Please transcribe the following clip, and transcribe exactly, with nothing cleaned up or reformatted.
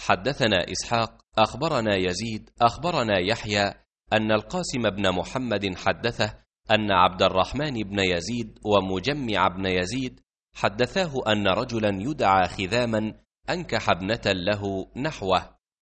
حدثنا إسحاق أخبرنا يزيد أخبرنا يحيى أن القاسم بن محمد حدثه أن عبد الرحمن بن يزيد ومجمع بن يزيد حدثاه أن رجلا يدعى خذاما أنكح ابنة له نحوه،